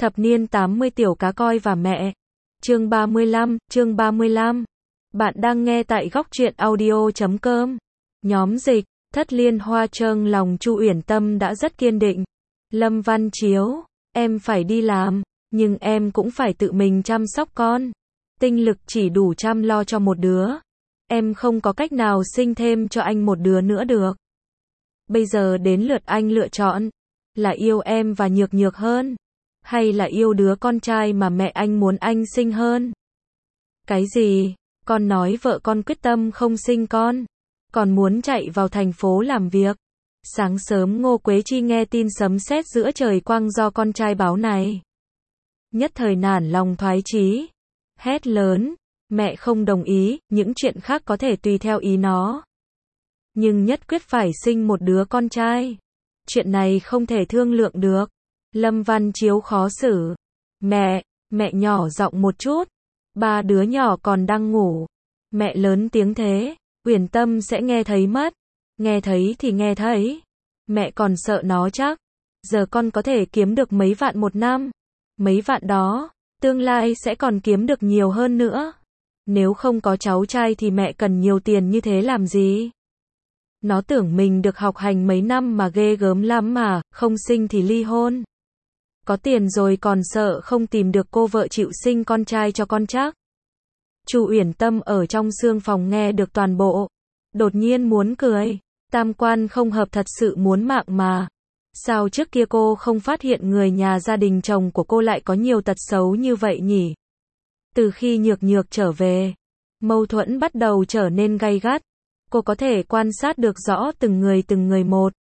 Thập niên 80 tiểu cá coi và mẹ. Chương 35. Bạn đang nghe tại góc truyện audio.com. Nhóm dịch, Thất Liên Hoa Trâng lòng Chu Uyển Tâm đã rất kiên định. Lâm Văn Chiếu, em phải đi làm, nhưng em cũng phải tự mình chăm sóc con. Tinh lực chỉ đủ chăm lo cho một đứa. Em không có cách nào sinh thêm cho anh một đứa nữa được. Bây giờ đến lượt anh lựa chọn, là yêu em và Nhược Nhược hơn, hay là yêu đứa con trai mà mẹ anh muốn anh sinh hơn? Cái gì? Con nói vợ con quyết tâm không sinh con, còn muốn chạy vào thành phố làm việc. Sáng sớm Ngô Quế Chi nghe tin sấm sét giữa trời quang do con trai báo này. Nhất thời nản lòng thoái chí, hét lớn, mẹ không đồng ý, những chuyện khác có thể tùy theo ý nó. Nhưng nhất quyết phải sinh một đứa con trai. Chuyện này không thể thương lượng được. Lâm Văn Chiếu khó xử. Mẹ nhỏ giọng một chút. Ba đứa nhỏ còn đang ngủ. Mẹ lớn tiếng thế, Uyển Tâm sẽ nghe thấy mất. Nghe thấy thì nghe thấy. Mẹ còn sợ nó chắc. Giờ con có thể kiếm được mấy vạn một năm. Mấy vạn đó, tương lai sẽ còn kiếm được nhiều hơn nữa. Nếu không có cháu trai thì mẹ cần nhiều tiền như thế làm gì? Nó tưởng mình được học hành mấy năm mà ghê gớm lắm mà, không sinh thì ly hôn. Có tiền rồi còn sợ không tìm được cô vợ chịu sinh con trai cho con chắc. Chu Uyển Tâm ở trong xương phòng nghe được toàn bộ. Đột nhiên muốn cười. Tam quan không hợp thật sự muốn mạng mà. Sao trước kia cô không phát hiện người nhà gia đình chồng của cô lại có nhiều tật xấu như vậy nhỉ? Từ khi Nhược Nhược trở về, mâu thuẫn bắt đầu trở nên gay gắt. Cô có thể quan sát được rõ từng người một.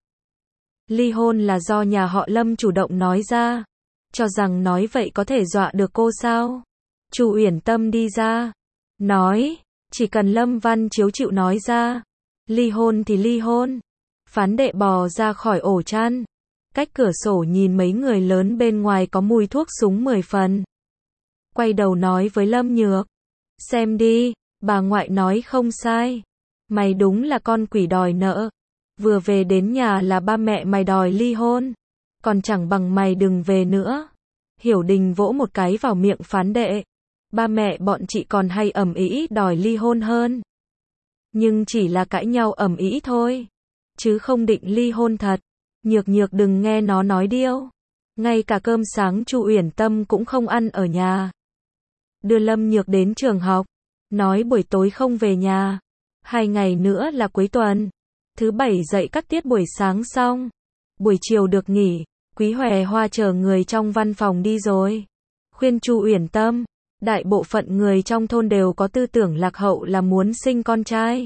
Ly hôn là do nhà họ Lâm chủ động nói ra. Cho rằng nói vậy có thể dọa được cô sao? Chu Uyển Tâm đi ra, nói, chỉ cần Lâm Văn Chiếu chịu nói ra, ly hôn thì ly hôn. Phán đệ bò ra khỏi ổ chăn, cách cửa sổ nhìn mấy người lớn bên ngoài có mùi thuốc súng 10 phần. Quay đầu nói với Lâm Nhược, xem đi, bà ngoại nói không sai. Mày đúng là con quỷ đòi nợ. Vừa về đến nhà là ba mẹ mày đòi ly hôn. Còn chẳng bằng mày đừng về nữa. Hiểu Đình vỗ một cái vào miệng phán đệ. Ba mẹ bọn chị còn hay ầm ĩ đòi ly hôn hơn. Nhưng chỉ là cãi nhau ầm ĩ thôi. Chứ không định ly hôn thật. Nhược Nhược đừng nghe nó nói điêu. Ngay cả cơm sáng Chu Uyển Tâm cũng không ăn ở nhà. Đưa Lâm Nhược đến trường học. Nói buổi tối không về nhà. 2 ngày nữa là cuối tuần. Thứ bảy dạy các tiết buổi sáng xong. Buổi chiều được nghỉ. Quý Hòe Hoa chờ người trong văn phòng đi rồi. Khuyên Chu Uyển Tâm. Đại bộ phận người trong thôn đều có tư tưởng lạc hậu là muốn sinh con trai.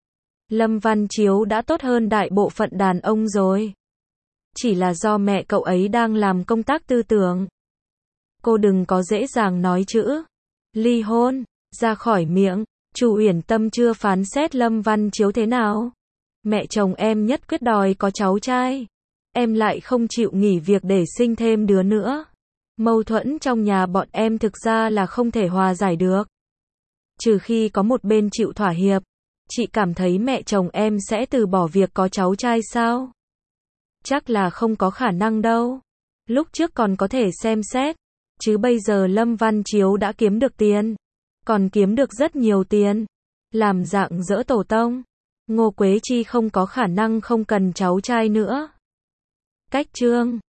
Lâm Văn Chiếu đã tốt hơn đại bộ phận đàn ông rồi. Chỉ là do mẹ cậu ấy đang làm công tác tư tưởng. Cô đừng có dễ dàng nói chữ ly hôn ra khỏi miệng. Chu Uyển Tâm chưa phán xét Lâm Văn Chiếu thế nào. Mẹ chồng em nhất quyết đòi có cháu trai. Em lại không chịu nghỉ việc để sinh thêm đứa nữa. Mâu thuẫn trong nhà bọn em thực ra là không thể hòa giải được. Trừ khi có một bên chịu thỏa hiệp. Chị cảm thấy mẹ chồng em sẽ từ bỏ việc có cháu trai sao? Chắc là không có khả năng đâu. Lúc trước còn có thể xem xét. Chứ bây giờ Lâm Văn Chiếu đã kiếm được tiền. Còn kiếm được rất nhiều tiền. Làm dạng dỡ tổ tông. Ngô Quế Chi không có khả năng không cần cháu trai nữa. Cách chương